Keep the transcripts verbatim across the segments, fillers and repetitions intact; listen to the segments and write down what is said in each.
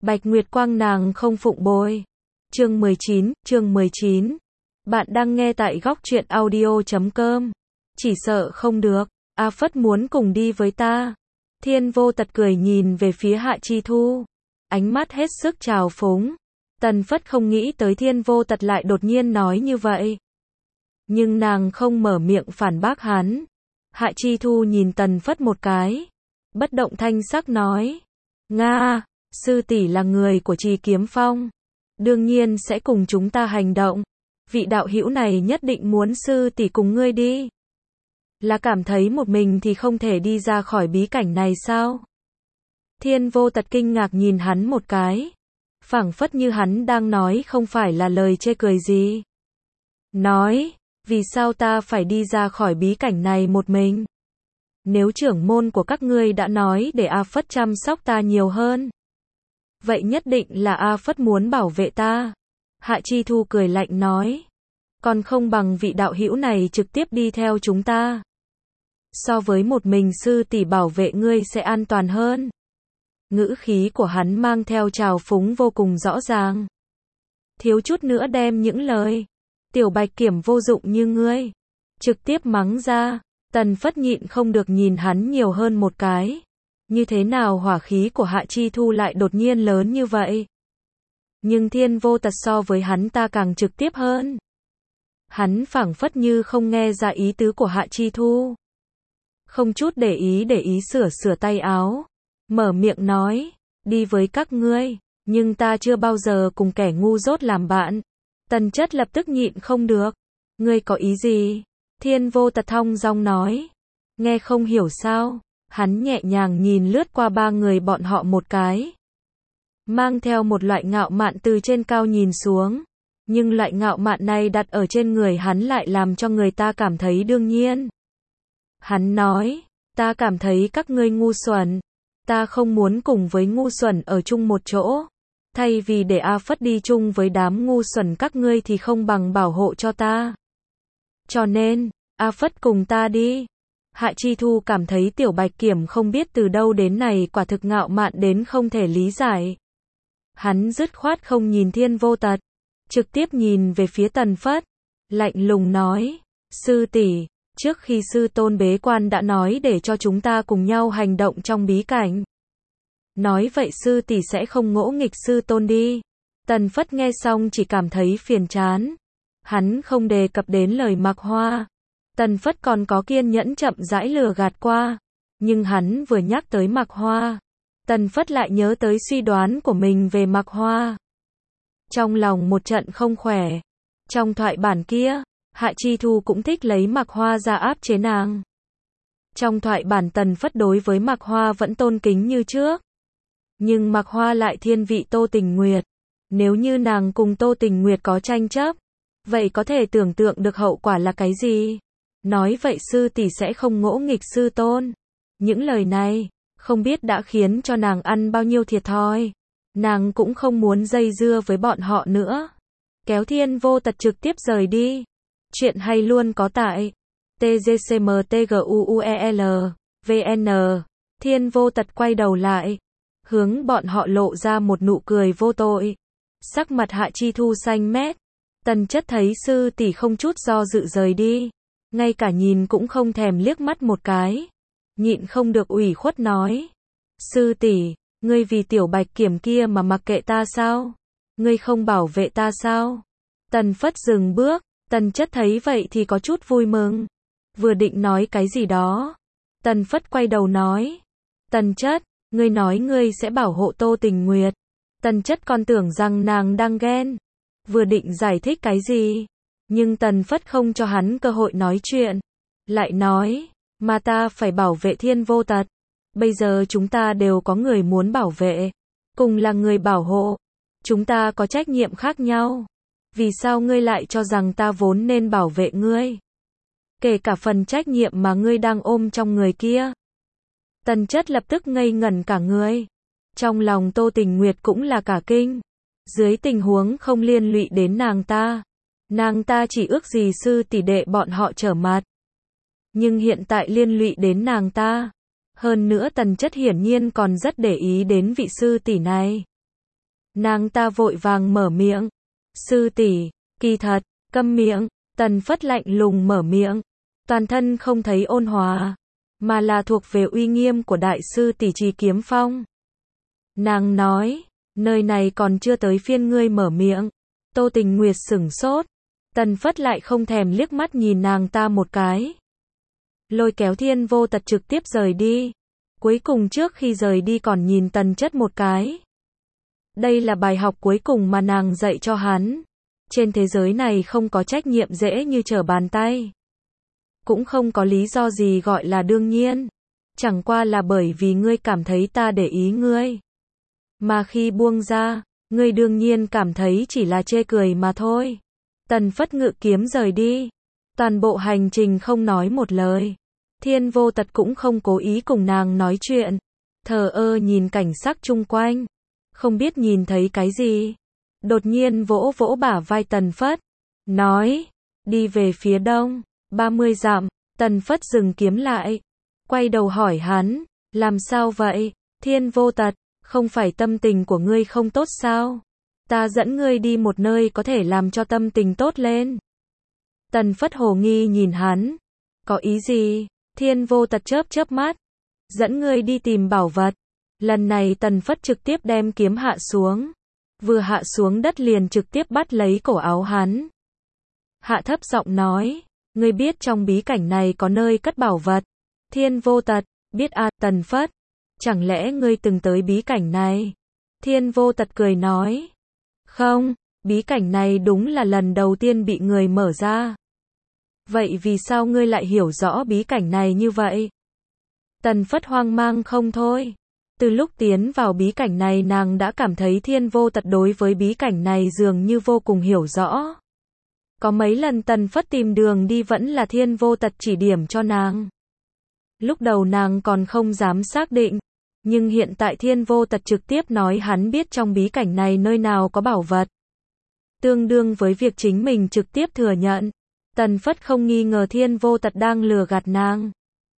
Bạch Nguyệt Quang nàng không phụng bồi. Chương mười chín, chương mười chín. Bạn đang nghe tại góc truyện audio chấm com. Chỉ sợ không được, A Phất muốn cùng đi với ta. Thiên Vô Tật cười nhìn về phía Hạ Chi Thu, ánh mắt hết sức trào phúng. Tần Phất không nghĩ tới Thiên Vô Tật lại đột nhiên nói như vậy. Nhưng nàng không mở miệng phản bác hắn. Hạ Chi Thu nhìn Tần Phất một cái, bất động thanh sắc nói: "Nga, sư tỷ là người của Trì Kiếm Phong, đương nhiên sẽ cùng chúng ta hành động. Vị đạo hữu này nhất định muốn sư tỷ cùng ngươi đi. Là cảm thấy một mình thì không thể đi ra khỏi bí cảnh này sao?" Thiên Vô Tật kinh ngạc nhìn hắn một cái, phảng phất như hắn đang nói không phải là lời chê cười gì. Nói: "Vì sao ta phải đi ra khỏi bí cảnh này một mình? Nếu trưởng môn của các ngươi đã nói để A Phất chăm sóc ta nhiều hơn, vậy nhất định là A Phất muốn bảo vệ ta." Hạ Chi Thu cười lạnh nói: "Còn không bằng vị đạo hữu này trực tiếp đi theo chúng ta. So với một mình sư tỷ bảo vệ ngươi sẽ an toàn hơn." Ngữ khí của hắn mang theo trào phúng vô cùng rõ ràng. Thiếu chút nữa đem những lời tiểu bạch kiểm vô dụng như ngươi trực tiếp mắng ra. Tần Phất nhịn không được nhìn hắn nhiều hơn một cái. Như thế nào hỏa khí của Hạ Chi Thu lại đột nhiên lớn như vậy? Nhưng Thiên Vô Tật so với hắn ta càng trực tiếp hơn. Hắn phảng phất như không nghe ra ý tứ của Hạ Chi Thu, không chút để ý để ý sửa sửa tay áo, mở miệng nói: "Đi với các ngươi, nhưng ta chưa bao giờ cùng kẻ ngu dốt làm bạn." Tần Chất lập tức nhịn không được: "Ngươi có ý gì?" Thiên Vô Tật thong dong nói: "Nghe không hiểu sao?" Hắn nhẹ nhàng nhìn lướt qua ba người bọn họ một cái, mang theo một loại ngạo mạn từ trên cao nhìn xuống. Nhưng loại ngạo mạn này đặt ở trên người hắn lại làm cho người ta cảm thấy đương nhiên. Hắn nói: "Ta cảm thấy các ngươi ngu xuẩn. Ta không muốn cùng với ngu xuẩn ở chung một chỗ. Thay vì để A Phất đi chung với đám ngu xuẩn các ngươi thì không bằng bảo hộ cho ta. Cho nên, A Phất cùng ta đi." Hạ Chi Thu cảm thấy tiểu bạch kiểm không biết từ đâu đến này quả thực ngạo mạn đến không thể lý giải. Hắn dứt khoát không nhìn Thiên Vô Tật, trực tiếp nhìn về phía Tần Phất, lạnh lùng nói: "Sư tỷ, trước khi sư tôn bế quan đã nói để cho chúng ta cùng nhau hành động trong bí cảnh. Nói vậy sư tỷ sẽ không ngỗ nghịch sư tôn đi." Tần Phất nghe xong chỉ cảm thấy phiền chán. Hắn không đề cập đến lời Mạc Hoa. Tần Phất còn có kiên nhẫn chậm rãi lừa gạt qua. Nhưng hắn vừa nhắc tới Mạc Hoa, Tần Phất lại nhớ tới suy đoán của mình về Mạc Hoa. Trong lòng một trận không khỏe. Trong thoại bản kia, Hạ Chi Thu cũng thích lấy Mạc Hoa ra áp chế nàng. Trong thoại bản Tần Phất đối với Mạc Hoa vẫn tôn kính như trước. Nhưng Mạc Hoa lại thiên vị Tô Tình Nguyệt. Nếu như nàng cùng Tô Tình Nguyệt có tranh chấp, vậy có thể tưởng tượng được hậu quả là cái gì? Nói vậy sư tỷ sẽ không ngỗ nghịch sư tôn. Những lời này, không biết đã khiến cho nàng ăn bao nhiêu thiệt thòi. Nàng cũng không muốn dây dưa với bọn họ nữa. Kéo Thiên Vô Tật trực tiếp rời đi. Chuyện hay luôn có tại T G C M T G U U E L V N. Thiên Vô Tật quay đầu lại, hướng bọn họ lộ ra một nụ cười vô tội. Sắc mặt Hạ Chi Thu xanh mét. Tần Chất thấy sư tỷ không chút do dự rời đi, ngay cả nhìn cũng không thèm liếc mắt một cái, nhịn không được ủy khuất nói: "Sư tỷ, ngươi vì tiểu bạch kiểm kia mà mặc kệ ta sao? Ngươi không bảo vệ ta sao?" Tần Phất dừng bước. Tần Chất thấy vậy thì có chút vui mừng, vừa định nói cái gì đó. Tần Phất quay đầu nói: "Tần Chất, ngươi nói ngươi sẽ bảo hộ Tô Tình Nguyệt." Tần Chất còn tưởng rằng nàng đang ghen, vừa định giải thích cái gì, nhưng Tần Phất không cho hắn cơ hội nói chuyện, lại nói: "Mà ta phải bảo vệ Thiên Vô Tật. Bây giờ chúng ta đều có người muốn bảo vệ, cùng là người bảo hộ, chúng ta có trách nhiệm khác nhau. Vì sao ngươi lại cho rằng ta vốn nên bảo vệ ngươi? Kể cả phần trách nhiệm mà ngươi đang ôm trong người kia." Tần Chất lập tức ngây ngẩn cả người. Trong lòng Tô Tình Nguyệt cũng là cả kinh. Dưới tình huống không liên lụy đến nàng ta, nàng ta chỉ ước gì sư tỷ đệ bọn họ trở mặt. Nhưng hiện tại liên lụy đến nàng ta. Hơn nữa Tần Chất hiển nhiên còn rất để ý đến vị sư tỷ này. Nàng ta vội vàng mở miệng. Sư tỷ, kỳ thật, câm miệng, Tần Phất lạnh lùng mở miệng. Toàn thân không thấy ôn hòa, mà là thuộc về uy nghiêm của đại sư tỷ Trì Kiếm Phong. Nàng nói, nơi này còn chưa tới phiên ngươi mở miệng. Tô Tình Nguyệt sửng sốt. Tần Phất lại không thèm liếc mắt nhìn nàng ta một cái. Lôi kéo Thiên Vô Tật trực tiếp rời đi. Cuối cùng trước khi rời đi còn nhìn Tần Chất một cái. Đây là bài học cuối cùng mà nàng dạy cho hắn. Trên thế giới này không có trách nhiệm dễ như trở bàn tay. Cũng không có lý do gì gọi là đương nhiên. Chẳng qua là bởi vì ngươi cảm thấy ta để ý ngươi. Mà khi buông ra, ngươi đương nhiên cảm thấy chỉ là chê cười mà thôi. Tần Phất ngự kiếm rời đi. Toàn bộ hành trình không nói một lời. Thiên Vô Tật cũng không cố ý cùng nàng nói chuyện. Thờ ơ nhìn cảnh sắc chung quanh. Không biết nhìn thấy cái gì. Đột nhiên vỗ vỗ bả vai Tần Phất. Nói, đi về phía đông, ba mươi dặm. Tần Phất dừng kiếm lại. Quay đầu hỏi hắn, làm sao vậy? Thiên Vô Tật, không phải tâm tình của ngươi không tốt sao? Ta dẫn ngươi đi một nơi có thể làm cho tâm tình tốt lên. Tần Phất hồ nghi nhìn hắn. Có ý gì? Thiên Vô Tật chớp chớp mắt. Dẫn ngươi đi tìm bảo vật. Lần này Tần Phất trực tiếp đem kiếm hạ xuống. Vừa hạ xuống đất liền trực tiếp bắt lấy cổ áo hắn. Hạ thấp giọng nói, ngươi biết trong bí cảnh này có nơi cất bảo vật. Thiên Vô Tật, biết à, Tần Phất. Chẳng lẽ ngươi từng tới bí cảnh này? Thiên Vô Tật cười nói. Không, bí cảnh này đúng là lần đầu tiên bị người mở ra. Vậy vì sao ngươi lại hiểu rõ bí cảnh này như vậy? Tần Phất hoang mang không thôi. Từ lúc tiến vào bí cảnh này nàng đã cảm thấy Thiên Vô Tật đối với bí cảnh này dường như vô cùng hiểu rõ. Có mấy lần Tần Phất tìm đường đi vẫn là Thiên Vô Tật chỉ điểm cho nàng. Lúc đầu nàng còn không dám xác định. Nhưng hiện tại Thiên Vô Tật trực tiếp nói hắn biết trong bí cảnh này nơi nào có bảo vật. Tương đương với việc chính mình trực tiếp thừa nhận. Tần Phất không nghi ngờ Thiên Vô Tật đang lừa gạt nàng.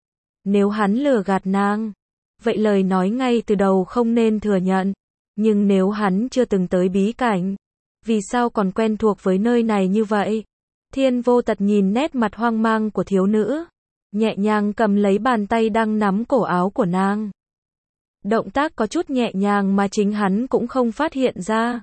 Nếu hắn lừa gạt nàng, vậy lời nói ngay từ đầu không nên thừa nhận. Nhưng nếu hắn chưa từng tới bí cảnh, vì sao còn quen thuộc với nơi này như vậy? Thiên Vô Tật nhìn nét mặt hoang mang của thiếu nữ, nhẹ nhàng cầm lấy bàn tay đang nắm cổ áo của nàng. Động tác có chút nhẹ nhàng mà chính hắn cũng không phát hiện ra.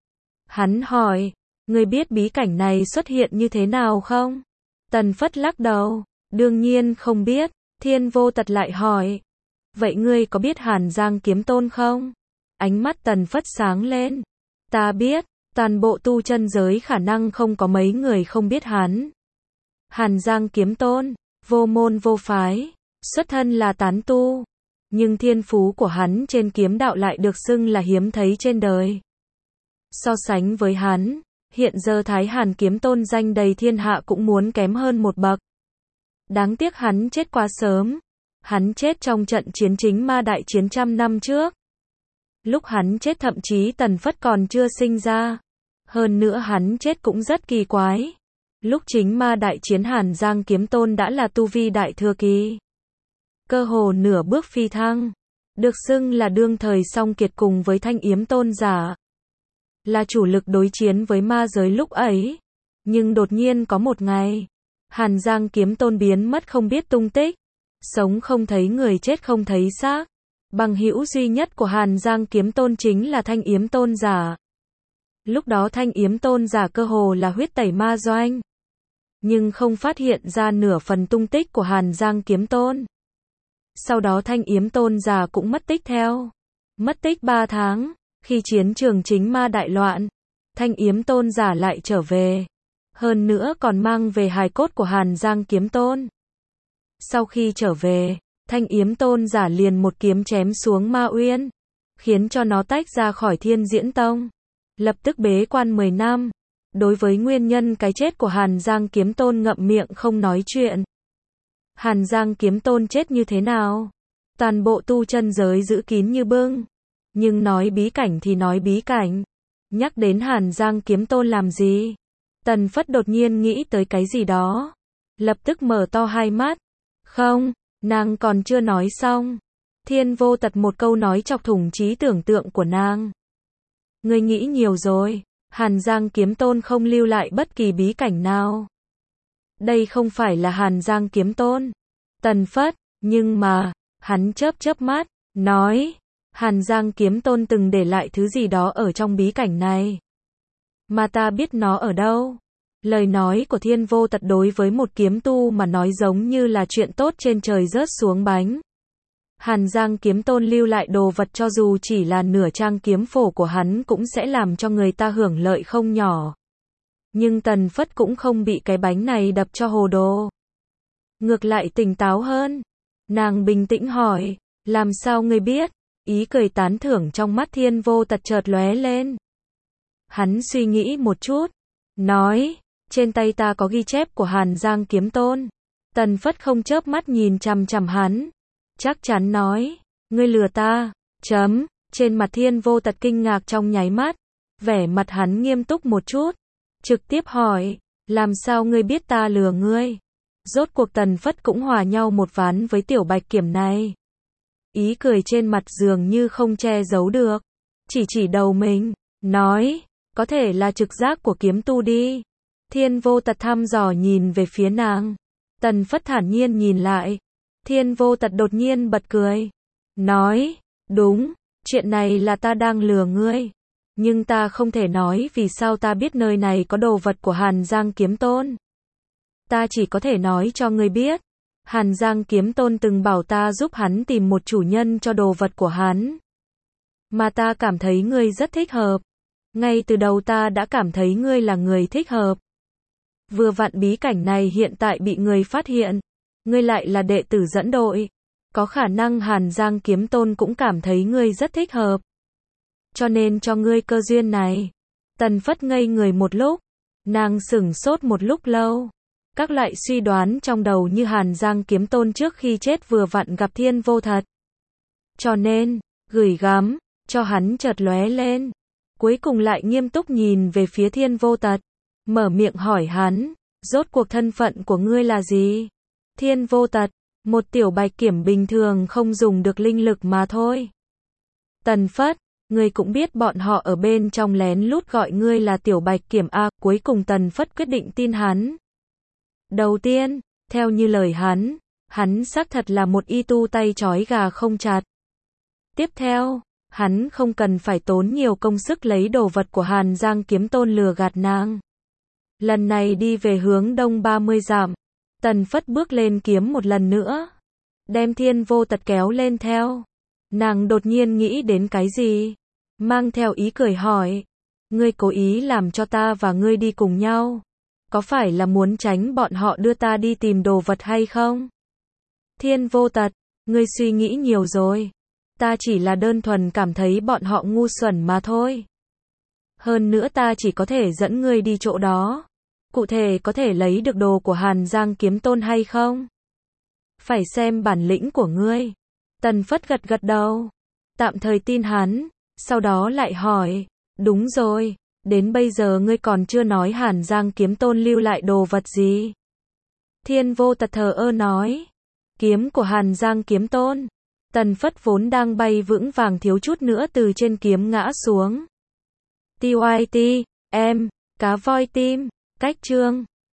Hắn hỏi, ngươi biết bí cảnh này xuất hiện như thế nào không? Tần Phất lắc đầu, đương nhiên không biết. Thiên Vô Tật lại hỏi, vậy ngươi có biết Hàn Giang Kiếm Tôn không? Ánh mắt Tần Phất sáng lên. Ta biết, toàn bộ tu chân giới khả năng không có mấy người không biết hắn. Hàn Giang Kiếm Tôn, vô môn vô phái, xuất thân là tán tu. Nhưng thiên phú của hắn trên kiếm đạo lại được xưng là hiếm thấy trên đời. So sánh với hắn, hiện giờ Thái Hàn Kiếm Tôn danh đầy thiên hạ cũng muốn kém hơn một bậc. Đáng tiếc hắn chết quá sớm. Hắn chết trong trận chiến chính ma đại chiến trăm năm trước. Lúc hắn chết thậm chí Tần Phất còn chưa sinh ra. Hơn nữa hắn chết cũng rất kỳ quái. Lúc chính ma đại chiến Hàn Giang Kiếm Tôn đã là tu vi đại thừa kỳ. Cơ hồ nửa bước phi thăng. Được xưng là đương thời song kiệt cùng với Thanh Yếm Tôn giả. Là chủ lực đối chiến với ma giới lúc ấy. Nhưng đột nhiên có một ngày, Hàn Giang Kiếm Tôn biến mất không biết tung tích. Sống không thấy người, chết không thấy xác. Bằng hữu duy nhất của Hàn Giang Kiếm Tôn chính là Thanh Yếm Tôn giả. Lúc đó Thanh Yếm Tôn giả cơ hồ là huyết tẩy ma doanh. Nhưng không phát hiện ra nửa phần tung tích của Hàn Giang Kiếm Tôn. Sau đó Thanh Yếm Tôn giả cũng mất tích theo. Mất tích ba tháng, khi chiến trường chính ma đại loạn, Thanh Yếm Tôn giả lại trở về. Hơn nữa còn mang về hài cốt của Hàn Giang Kiếm Tôn. Sau khi trở về, Thanh Yếm Tôn giả liền một kiếm chém xuống Ma Uyên, khiến cho nó tách ra khỏi Thiên Diễn Tông. Lập tức bế quan mười năm. Đối với nguyên nhân cái chết của Hàn Giang Kiếm Tôn ngậm miệng không nói chuyện. Hàn Giang Kiếm Tôn chết như thế nào? Toàn bộ tu chân giới giữ kín như bưng. Nhưng nói bí cảnh thì nói bí cảnh. Nhắc đến Hàn Giang Kiếm Tôn làm gì? Tần Phất đột nhiên nghĩ tới cái gì đó. Lập tức mở to hai mắt. Không, nàng còn chưa nói xong. Thiên Vô Tật một câu nói chọc thủng trí tưởng tượng của nàng. Ngươi nghĩ nhiều rồi, Hàn Giang Kiếm Tôn không lưu lại bất kỳ bí cảnh nào. Đây không phải là Hàn Giang Kiếm Tôn. Tần Phất, nhưng mà, hắn chớp chớp mắt, nói, Hàn Giang Kiếm Tôn từng để lại thứ gì đó ở trong bí cảnh này. Mà ta biết nó ở đâu. Lời nói của Thiên Vô Tật đối với một kiếm tu mà nói giống như là chuyện tốt trên trời rớt xuống bánh. Hàn Giang Kiếm Tôn lưu lại đồ vật cho dù chỉ là nửa trang kiếm phổ của hắn cũng sẽ làm cho người ta hưởng lợi không nhỏ. Nhưng Tần Phất cũng không bị cái bánh này đập cho hồ đồ. Ngược lại tỉnh táo hơn. Nàng bình tĩnh hỏi, làm sao ngươi biết? Ý cười tán thưởng trong mắt Thiên Vô Tật chợt lóe lên. Hắn suy nghĩ một chút, nói, trên tay ta có ghi chép của Hàn Giang Kiếm Tôn. Tần Phất không chớp mắt nhìn chằm chằm hắn, chắc chắn nói, ngươi lừa ta, chấm, trên mặt Thiên Vô Tật kinh ngạc trong nháy mắt, vẻ mặt hắn nghiêm túc một chút, trực tiếp hỏi, làm sao ngươi biết ta lừa ngươi? Rốt cuộc Tần Phất cũng hòa nhau một ván với tiểu bạch kiểm này. Ý cười trên mặt dường như không che giấu được, chỉ chỉ đầu mình, nói, có thể là trực giác của kiếm tu đi. Thiên Vô Tật thăm dò nhìn về phía nàng. Tần Phất thản nhiên nhìn lại. Thiên Vô Tật đột nhiên bật cười. Nói, đúng, chuyện này là ta đang lừa ngươi. Nhưng ta không thể nói vì sao ta biết nơi này có đồ vật của Hàn Giang Kiếm Tôn. Ta chỉ có thể nói cho ngươi biết. Hàn Giang Kiếm Tôn từng bảo ta giúp hắn tìm một chủ nhân cho đồ vật của hắn. Mà ta cảm thấy ngươi rất thích hợp. Ngay từ đầu ta đã cảm thấy ngươi là người thích hợp. Vừa vặn bí cảnh này hiện tại bị người phát hiện. Ngươi lại là đệ tử dẫn đội. Có khả năng Hàn Giang Kiếm Tôn cũng cảm thấy ngươi rất thích hợp. Cho nên cho ngươi cơ duyên này. Tần Phất ngây người một lúc. Nàng sửng sốt một lúc lâu. Các loại suy đoán trong đầu như Hàn Giang Kiếm Tôn trước khi chết vừa vặn gặp Thiên Vô Thật. Cho nên, gửi gắm, cho hắn chợt lóe lên. Cuối cùng lại nghiêm túc nhìn về phía Thiên Vô Tật. Mở miệng hỏi hắn, rốt cuộc thân phận của ngươi là gì? Thiên Vô Tật, một tiểu bạch kiểm bình thường không dùng được linh lực mà thôi. Tần Phất, ngươi cũng biết bọn họ ở bên trong lén lút gọi ngươi là tiểu bạch kiểm a. Cuối cùng Tần Phất quyết định tin hắn. Đầu tiên, theo như lời hắn, hắn xác thật là một y tu tay trói gà không chặt. Tiếp theo, hắn không cần phải tốn nhiều công sức lấy đồ vật của Hàn Giang Kiếm Tôn lừa gạt nàng. Lần này đi về hướng đông ba mươi dặm, Tần Phất bước lên kiếm một lần nữa, đem Thiên Vô Tật kéo lên theo. Nàng đột nhiên nghĩ đến cái gì, mang theo ý cười hỏi, ngươi cố ý làm cho ta và ngươi đi cùng nhau, có phải là muốn tránh bọn họ đưa ta đi tìm đồ vật hay không? Thiên Vô Tật, ngươi suy nghĩ nhiều rồi, ta chỉ là đơn thuần cảm thấy bọn họ ngu xuẩn mà thôi. Hơn nữa ta chỉ có thể dẫn ngươi đi chỗ đó. Cụ thể có thể lấy được đồ của Hàn Giang Kiếm Tôn hay không? Phải xem bản lĩnh của ngươi. Tần Phất gật gật đầu. Tạm thời tin hắn. Sau đó lại hỏi. Đúng rồi. Đến bây giờ ngươi còn chưa nói Hàn Giang Kiếm Tôn lưu lại đồ vật gì? Thiên Vô Tật thờ ơ nói. Kiếm của Hàn Giang Kiếm Tôn. Tần Phất vốn đang bay vững vàng thiếu chút nữa từ trên kiếm ngã xuống. tê i tê, em, cá voi tim. Cách chương